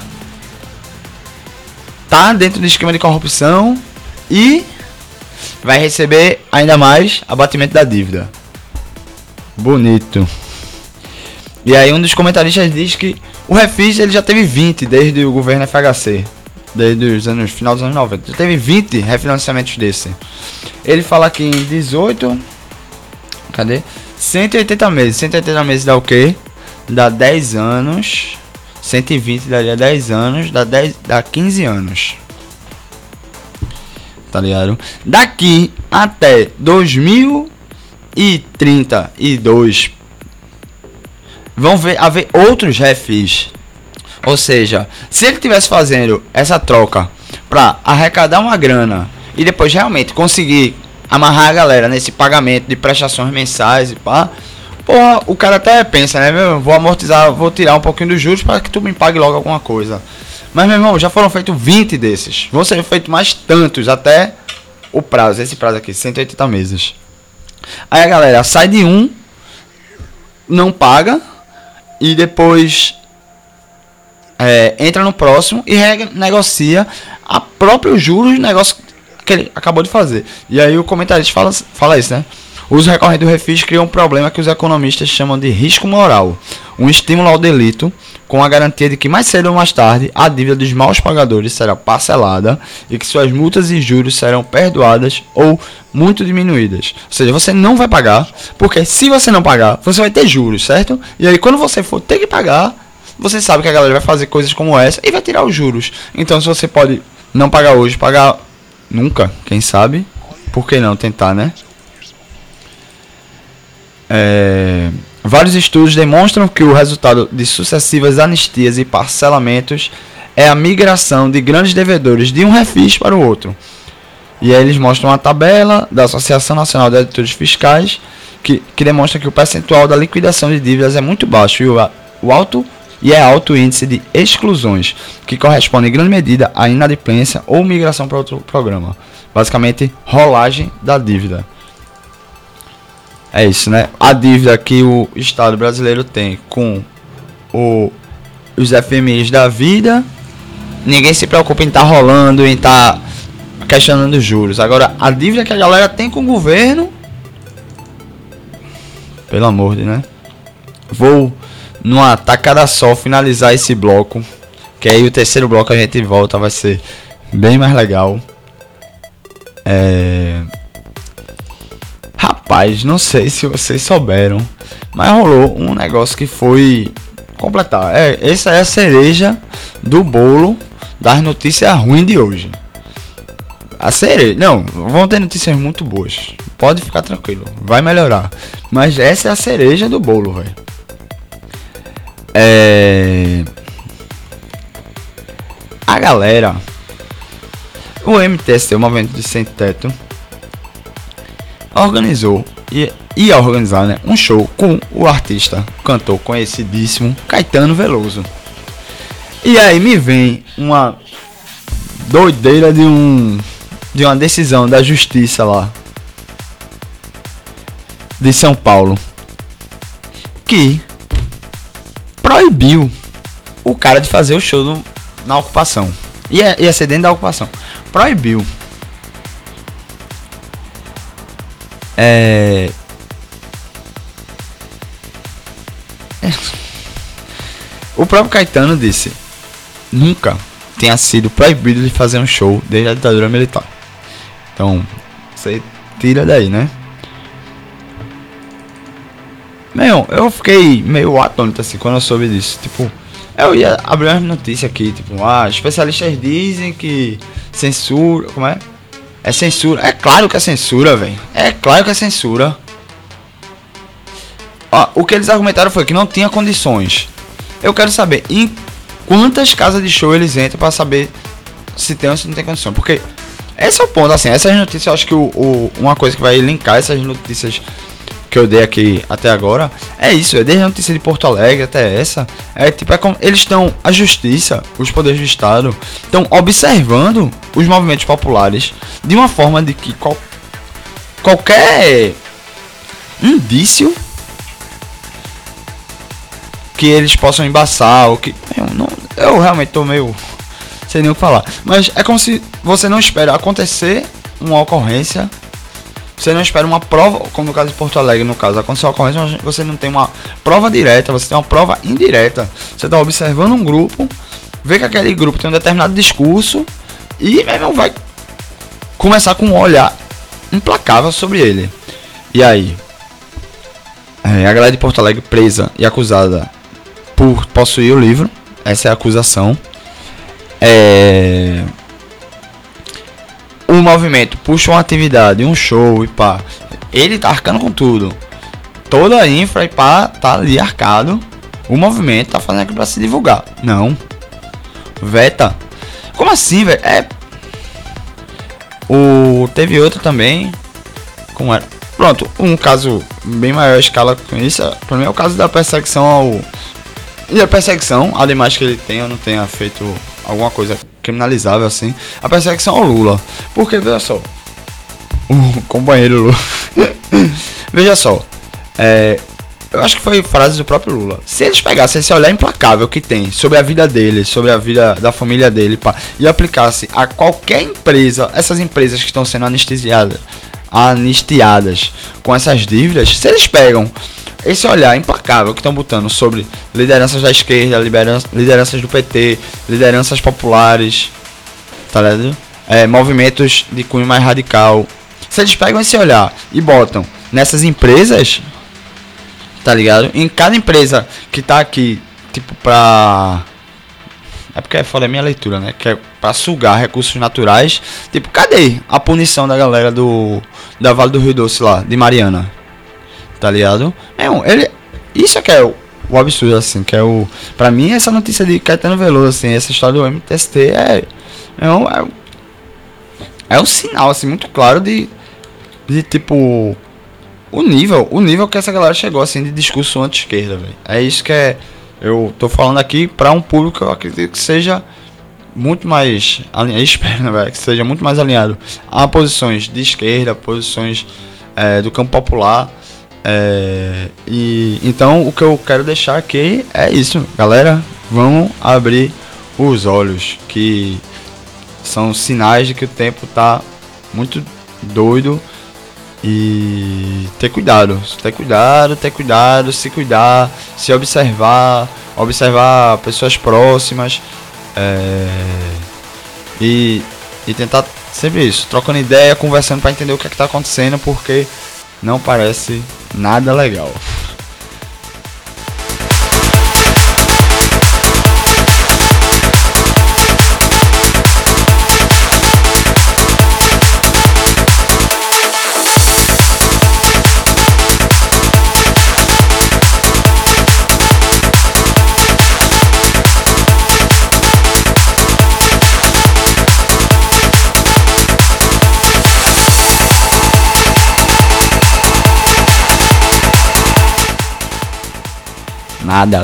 tá dentro do esquema de corrupção e vai receber ainda mais abatimento da dívida. Bonito. E aí um dos comentaristas diz que o refis ele já teve 20 desde o governo FHC, desde os anos final dos anos 90. Já teve 20 refinanciamentos desse. Ele fala que em 18, cadê? 180 meses. 180 meses dá o quê? dá 10 anos. 120 daria 10 anos, dá 15 anos. Tá ligado? Daqui até 2032 vão haver outros refis. Ou seja, se ele estivesse fazendo essa troca pra arrecadar uma grana e depois realmente conseguir amarrar a galera nesse pagamento de prestações mensais e pá, porra, o cara até pensa, né, meu, vou amortizar, vou tirar um pouquinho dos juros para que tu me pague logo alguma coisa. Mas, meu irmão, já foram feitos 20 desses. Vão ser feitos mais tantos até o prazo, esse prazo aqui, 180 meses. Aí a galera sai de um, não paga, e depois entra no próximo e negocia a próprio juros do negócio que ele acabou de fazer. E aí o comentarista fala isso, né? O uso recorrente do refis cria um problema que os economistas chamam de risco moral, um estímulo ao delito, com a garantia de que mais cedo ou mais tarde a dívida dos maus pagadores será parcelada e que suas multas e juros serão perdoadas ou muito diminuídas. Ou seja, você não vai pagar, porque se você não pagar, você vai ter juros, certo? E aí quando você for ter que pagar, você sabe que a galera vai fazer coisas como essa e vai tirar os juros. Então se você pode não pagar hoje, pagar nunca, quem sabe, por que não tentar, né? Vários estudos demonstram que o resultado de sucessivas anistias e parcelamentos é a migração de grandes devedores de um refis para o outro. E aí eles mostram uma tabela da Associação Nacional de Auditores Fiscais que demonstra que o percentual da liquidação de dívidas é muito baixo e é alto índice de exclusões, que corresponde em grande medida à inadimplência ou migração para outro programa. Basicamente, rolagem da dívida. É isso, né? A dívida que o Estado brasileiro tem com os FMIs da vida, ninguém se preocupa em estar rolando, em estar questionando os juros. Agora, a dívida que a galera tem com o governo, pelo amor de, né? Vou numa tacada só finalizar esse bloco, que aí o terceiro bloco a gente volta, vai ser bem mais legal. Rapaz, não sei se vocês souberam, mas rolou um negócio que foi completar. Essa é a cereja do bolo das notícias ruins de hoje. A cereja, não, vão ter notícias muito boas. Pode ficar tranquilo, vai melhorar. Mas essa é a cereja do bolo, velho. A galera, o MTST, o Movimento de Sem Teto, organizou e ia organizar, né, um show com o artista, cantor conhecidíssimo Caetano Veloso. E aí me vem uma doideira de uma decisão da justiça lá de São Paulo que proibiu o cara de fazer o show na ocupação. Ia ser dentro da ocupação. Proibiu. O próprio Caetano disse: nunca tenha sido proibido de fazer um show desde a ditadura militar. Então, você tira daí, né? Eu fiquei meio atônito assim quando eu soube disso. Tipo, eu ia abrir uma notícia aqui, tipo, especialistas dizem que censura, como é? É censura. É claro que é censura, velho. É claro que é censura. O que eles argumentaram foi que não tinha condições. Eu quero saber em quantas casas de show eles entram pra saber se tem ou se não tem condição. Porque esse é o ponto, assim. Essas notícias, eu acho que uma coisa que vai linkar essas notícias que eu dei aqui até agora é isso. É desde a notícia de Porto Alegre até essa. Eles estão, a justiça, os poderes do Estado, estão observando os movimentos populares de uma forma de que qualquer indício que eles possam embaçar, ou que eu realmente tô meio sem nem o que falar, mas é como se você não espera acontecer uma ocorrência, você não espera uma prova, como no caso de Porto Alegre, no caso aconteceu uma ocorrência, mas você não tem uma prova direta, você tem uma prova indireta. Você está observando um grupo, vê que aquele grupo tem um determinado discurso e vai começar com um olhar implacável sobre ele. E aí, a galera de Porto Alegre presa e acusada por possuir o livro. Essa é a acusação. O movimento puxa uma atividade, um show e pá. Ele tá arcando com tudo. Toda a infra e pá tá ali arcado. O movimento tá fazendo aquilo pra se divulgar. Não. Veta. Como assim, velho? Teve outro também. Como era? Pronto, um caso bem maior escala com isso. Pra mim é o caso da perseguição ao. E a perseguição, ademais que ele tenha ou não tenha feito alguma coisa criminalizável assim, a perseguição ao Lula. Porque, veja só, o companheiro Lula. Veja só, eu acho que foi frase do próprio Lula. Se eles pegassem esse olhar implacável que tem sobre a vida dele, sobre a vida da família dele, pá, e aplicasse a qualquer empresa, essas empresas que estão sendo anistiadas com essas dívidas, se eles pegam esse olhar implacável que estão botando sobre lideranças da esquerda, lideranças do PT, lideranças populares, tá ligado? Movimentos de cunho mais radical. Se eles pegam esse olhar e botam nessas empresas, tá ligado? Em cada empresa que tá aqui, tipo, pra... É porque é foda a minha leitura, né? Que é pra sugar recursos naturais. Tipo, cadê a punição da galera da Vale do Rio Doce lá, de Mariana? Tá ligado? Isso é que é o absurdo, assim, que é o... Pra mim, essa notícia de Caetano Veloso, assim, essa história do MTST é um sinal, assim, muito claro de tipo... O nível que essa galera chegou, assim, de discurso anti-esquerda, velho. É isso que eu tô falando aqui pra um público que eu acredito que seja muito mais... Espero, né, velho? Que seja muito mais alinhado a posições de esquerda, posições do campo popular. E então o que eu quero deixar aqui é isso, galera. Vamos abrir os olhos, que são sinais de que o tempo tá muito doido. E ter cuidado, se cuidar, se observar pessoas próximas, e tentar sempre isso, trocando ideia, conversando para entender o que é que tá acontecendo, porque não parece nada legal. Nada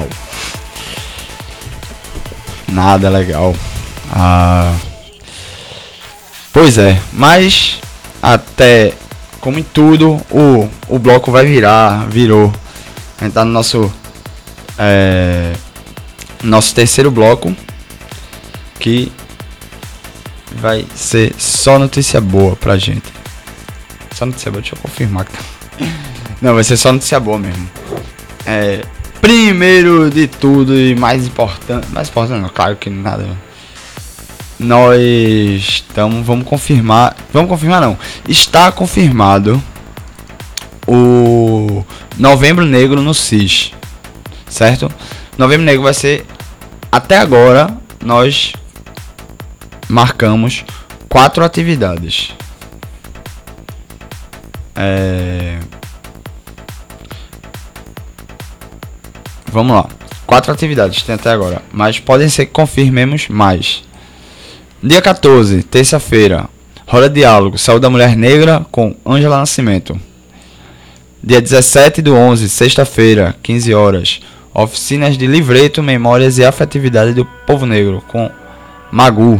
legal. Pois é, mas até como em tudo, o bloco vai virou. A gente tá no nosso terceiro bloco, que vai ser só notícia boa pra gente. Só notícia boa, deixa eu confirmar. Não, vai ser só notícia boa mesmo. Primeiro de tudo e mais importante não, claro que nada. Vamos confirmar não. Está confirmado o Novembro Negro no SIS, certo? Novembro Negro vai ser, até agora nós marcamos 4 atividades. Vamos lá. 4 atividades tem até agora, mas podem ser que confirmemos mais. Dia 14, terça-feira, roda de diálogo, saúde da mulher negra com Ângela Nascimento. Dia 17/11, sexta-feira, 15 horas, oficinas de livreto, memórias e afetividade do povo negro com Magu.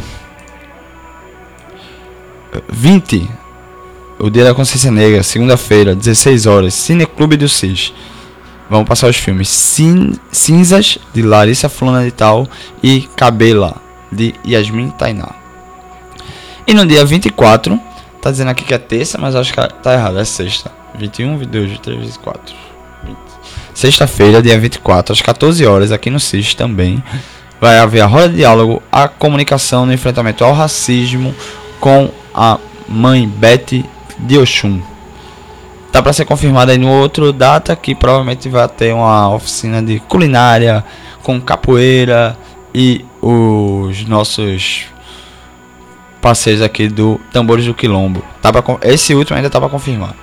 20, o dia da consciência negra, segunda-feira, 16 horas, Cineclube do SIS. Vamos passar os filmes Cinzas, de Larissa Fulana de Tal, e Cabela, de Yasmin Tainá. E no dia 24, tá dizendo aqui que é terça, mas acho que tá errado, é sexta. 21, 22, 23, 24. 20. Sexta-feira, dia 24, às 14 horas, aqui no SIS também, vai haver a roda de diálogo, a comunicação no enfrentamento ao racismo com a mãe Beth de Oxum. Tá para ser confirmado aí no outro data, que provavelmente vai ter uma oficina de culinária com capoeira e os nossos parceiros aqui do Tambores do Quilombo. Esse último ainda tá para confirmar.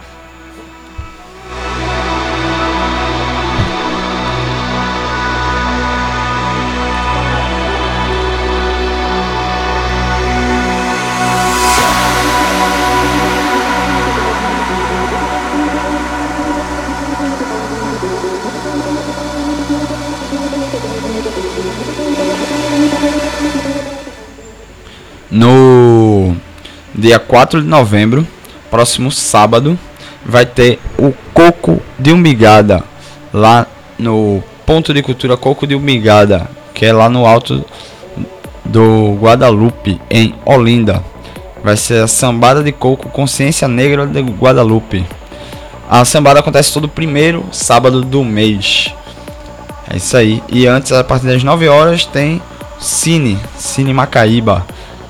No dia 4 de novembro, próximo sábado, vai ter o Coco de Umbigada, lá no Ponto de Cultura Coco de Umbigada, que é lá no alto do Guadalupe, em Olinda. Vai ser a Sambada de Coco Consciência Negra de Guadalupe. A sambada acontece todo primeiro sábado do mês. É isso aí. E antes, a partir das 9 horas, tem Cine Macaíba.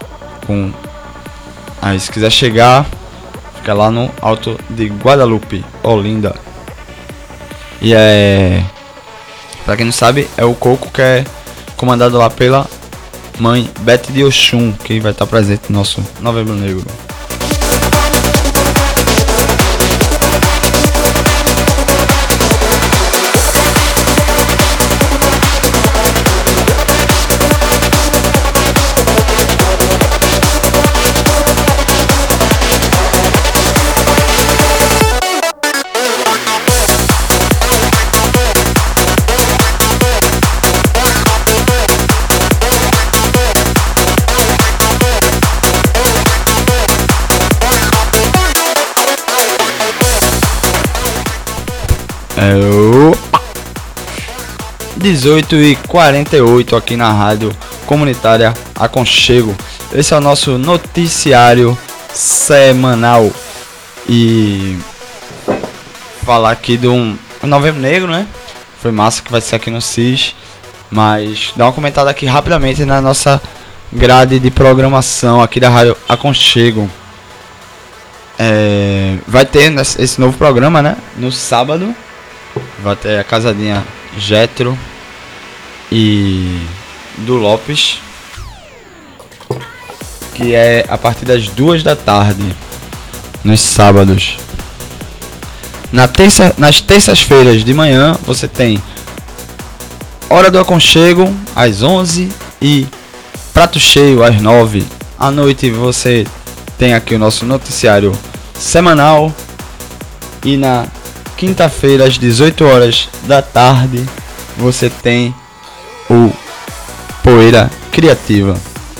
Aí se quiser chegar, fica lá no alto de Guadalupe, Olinda. E pra quem não sabe, é o Coco, que é comandado lá pela mãe Bete de Oxum, que vai estar presente no nosso Novembro Negro. Opa! 18h48 aqui na Rádio Comunitária Aconchego. Esse é o nosso noticiário semanal. E falar aqui do Novembro Negro, né? Foi massa, que vai ser aqui no CIS. Mas dá uma comentada aqui rapidamente na nossa grade de programação aqui da Rádio Aconchego. Vai ter esse novo programa, né? No sábado vai ter a Casadinha Jetro e do Lopes, que é a partir das 2 da tarde nos sábados. Nas terças-feiras de manhã você tem Hora do Aconchego às 11 e Prato Cheio às 9. À noite você tem aqui o nosso noticiário semanal. E na quinta-feira às 18 horas da tarde você tem o Poeira Criativa.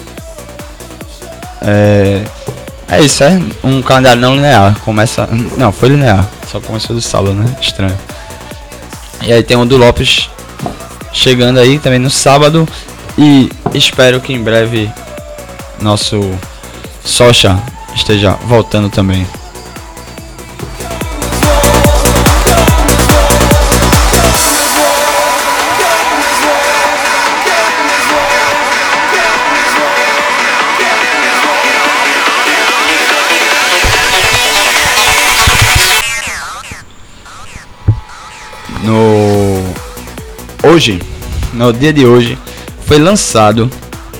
É isso, é um calendário não linear. Não, foi linear, só começou do sábado, né? Estranho. E aí tem o do Lopes chegando aí também no sábado. E espero que em breve nosso Socha esteja voltando também. No dia de hoje, foi lançado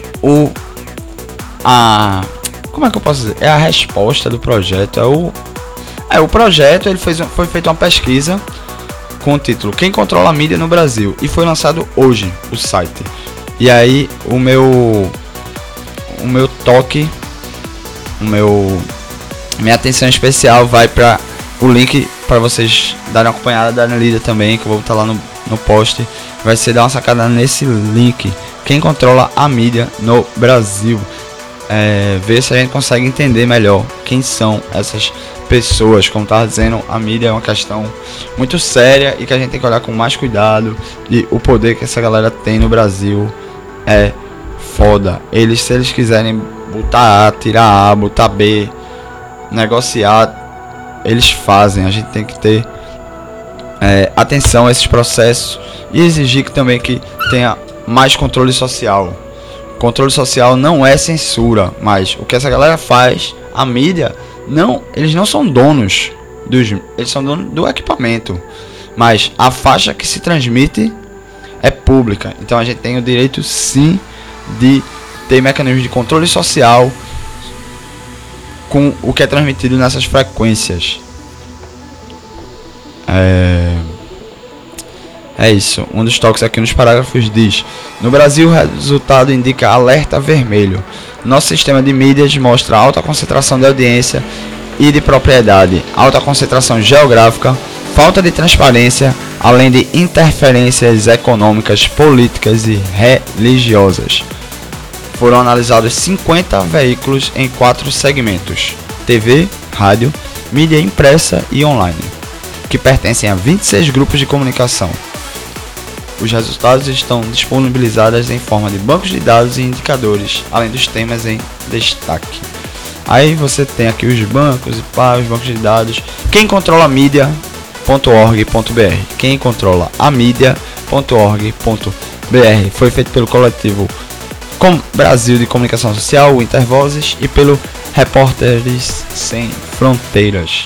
como é que eu posso dizer? É a resposta do projeto. O projeto, foi feita uma pesquisa com o título Quem Controla a Mídia no Brasil, e foi lançado hoje o site. E aí o meu toque, minha atenção especial vai para o link para vocês darem uma acompanhada, darem lida também, que eu vou botar lá no post. Vai ser dar uma sacada nesse link, Quem Controla a Mídia no Brasil. Ver se a gente consegue entender melhor quem são essas pessoas. Como estava dizendo, a mídia é uma questão muito séria e que a gente tem que olhar com mais cuidado. E o poder que essa galera tem no Brasil é foda. Se eles quiserem botar A, tirar A, botar B, negociar, eles fazem. A gente tem que ter atenção a esses processos e exigir também que tenha mais controle social. Controle social não é censura, mas o que essa galera faz, a mídia, eles não são donos eles são donos do equipamento, mas a faixa que se transmite é pública. Então a gente tem o direito sim de ter mecanismos de controle social com o que é transmitido nessas frequências. É isso. Um dos toques aqui nos parágrafos diz: no Brasil, o resultado indica alerta vermelho. Nosso sistema de mídias mostra alta concentração de audiência e de propriedade, alta concentração geográfica, falta de transparência, além de interferências econômicas, políticas e religiosas. Foram analisados 50 veículos em 4 segmentos: TV, rádio, mídia impressa e online, que pertencem a 26 grupos de comunicação. Os resultados estão disponibilizados em forma de bancos de dados e indicadores, além dos temas em destaque. Aí você tem aqui os bancos e os bancos de dados. Quem controla a mídia.org.br. Quem controla a mídia.org.br. Foi feito pelo coletivo Brasil de Comunicação Social, o Intervozes, e pelo Repórteres Sem Fronteiras.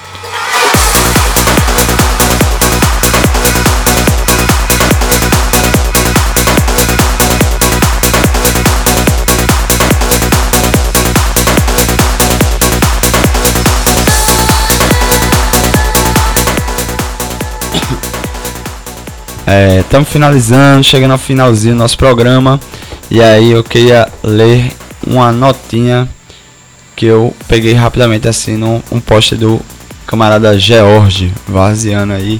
Estamos finalizando, chegando ao finalzinho do nosso programa. E aí eu queria ler uma notinha que eu peguei rapidamente assim num post do camarada George Varziano aí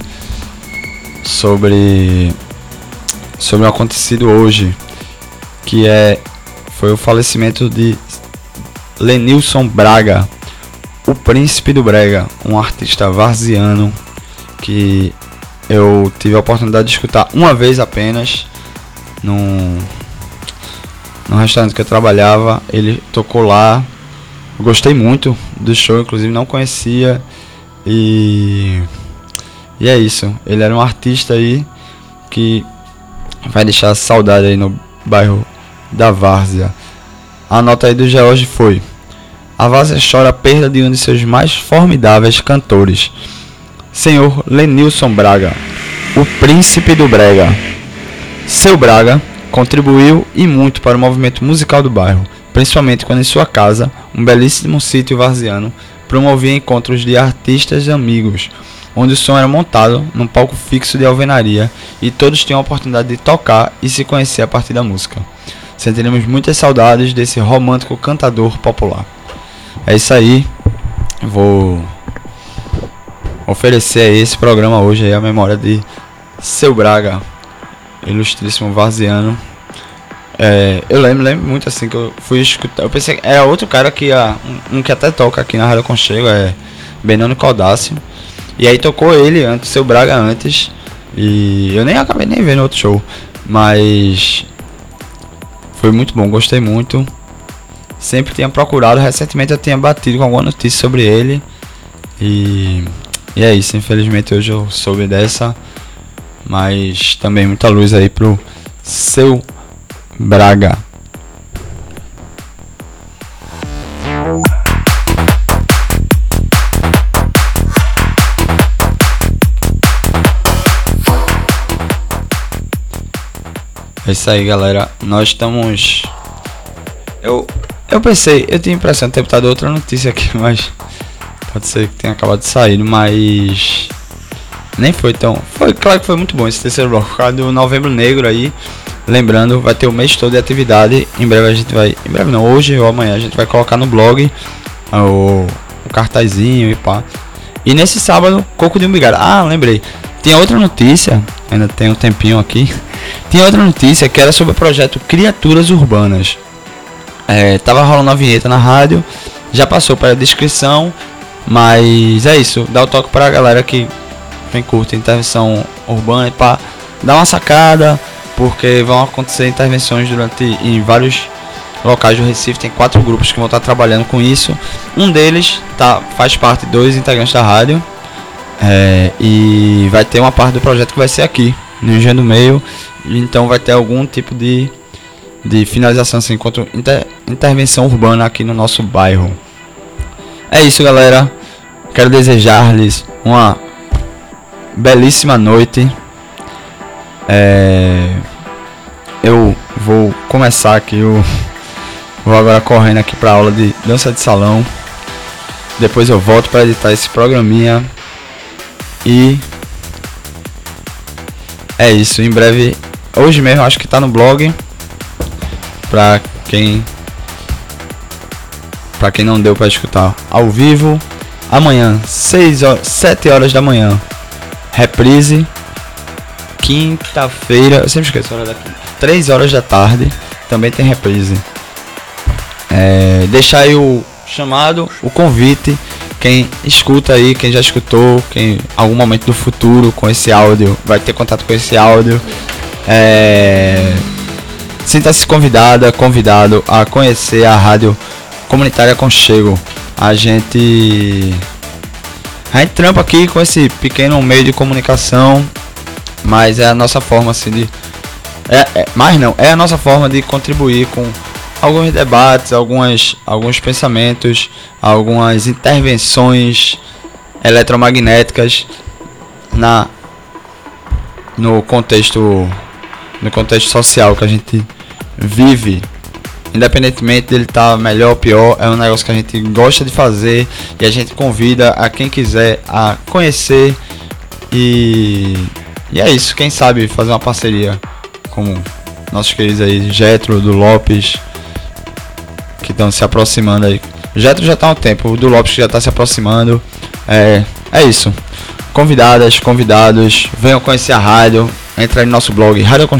sobre o acontecido hoje, que foi o falecimento de Lenilson Braga, o príncipe do brega, um artista varziano que eu tive a oportunidade de escutar uma vez apenas num restaurante que eu trabalhava. Ele tocou lá, eu gostei muito do show, inclusive não conhecia, e é isso. Ele era um artista aí que vai deixar saudade aí no bairro da Várzea. A nota aí do George foi: a Várzea chora a perda de um de seus mais formidáveis cantores, senhor Lenilson Braga, o príncipe do brega. Seu Braga contribuiu e muito para o movimento musical do bairro, principalmente quando em sua casa, um belíssimo sítio varziano, promovia encontros de artistas e amigos, onde o som era montado num palco fixo de alvenaria e todos tinham a oportunidade de tocar e se conhecer a partir da música. Sentiremos muitas saudades desse romântico cantador popular. É isso aí. Vou oferecer aí esse programa hoje aí a memória de Seu Braga, ilustríssimo varziano. Eu lembro muito assim que eu fui escutar. Eu pensei que era outro cara que um que até toca aqui na Rádio Conchego, Benoni Codácio. E aí tocou ele antes, Seu Braga antes. E eu acabei nem vendo outro show, mas foi muito bom, gostei muito. Sempre tinha procurado, recentemente eu tinha batido com alguma notícia sobre ele. E é isso, infelizmente hoje eu soube dessa. Mas também muita luz aí pro Seu Braga. É isso aí, galera. Nós estamos... Eu pensei, eu tinha a impressão de ter botado outra notícia aqui, mas pode ser que tenha acabado de sair, mas nem foi tão... Foi, claro que foi muito bom esse terceiro bloco, por causa do Novembro Negro aí. Lembrando, vai ter o mês todo de atividade. Em breve a gente vai... Em breve não, hoje ou amanhã a gente vai colocar no blog o cartazinho e pá. E nesse sábado, Coco de Umbigara. Ah, lembrei. Tinha outra notícia, ainda tem um tempinho aqui. Tinha outra notícia que era sobre o projeto Criaturas Urbanas. Tava rolando a vinheta na rádio, já passou para a descrição, mas é isso, dá o toque para a galera que quem curte intervenção urbana e pá, dá uma sacada, porque vão acontecer intervenções em vários locais do Recife. Tem 4 grupos que vão estar trabalhando com isso. Um deles faz parte de 2 integrantes da rádio, e vai ter uma parte do projeto que vai ser aqui no Engenho do Meio, então vai ter algum tipo de finalização assim, enquanto intervenção urbana aqui no nosso bairro. É isso, galera. Quero desejar-lhes uma belíssima noite. Eu vou começar aqui, vou agora correndo aqui para aula de dança de salão. Depois eu volto para editar esse programinha. E é isso, em breve, hoje mesmo acho que tá no blog. Pra quem não deu para escutar ao vivo. Amanhã, 7 horas da manhã, reprise. Quinta-feira, eu sempre esqueço a hora daqui. 3 horas da tarde, também tem reprise. Deixar aí o chamado, o convite. Quem escuta aí, quem já escutou, quem em algum momento do futuro com esse áudio vai ter contato com esse áudio, sinta-se convidado a conhecer a Rádio Comunitária Aconchego. A gente trampa aqui com esse pequeno meio de comunicação, mas é a nossa forma assim de é a nossa forma de contribuir com alguns debates, alguns pensamentos, algumas intervenções eletromagnéticas no contexto social que a gente vive. Independentemente dele estar melhor ou pior, é um negócio que a gente gosta de fazer e a gente convida a quem quiser a conhecer. E é isso, quem sabe fazer uma parceria com nossos queridos aí, Getro, do Lopes, que estão se aproximando aí. Getro já está há um tempo, o do Lopes já está se aproximando. É isso. Convidados, venham conhecer a rádio. Entra aí no nosso blog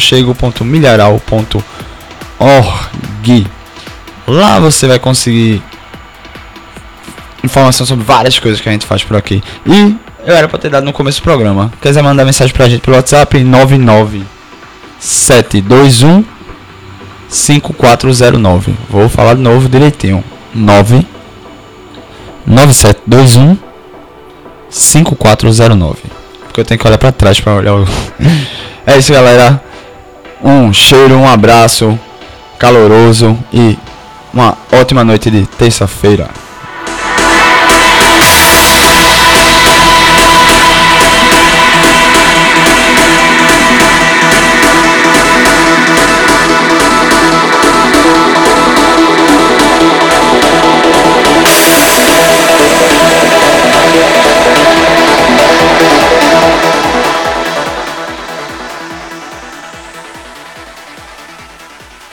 radioaconchego.milharal.org. Lá você vai conseguir informação sobre várias coisas que a gente faz por aqui. E eu era para ter dado no começo do programa. Quiser mandar mensagem pra gente pelo WhatsApp, 99721 5409. Vou falar de novo direitinho. 99721 5409. Porque eu tenho que olhar pra trás pra olhar o... É isso, galera. Um cheiro, um abraço caloroso e uma ótima noite de terça-feira.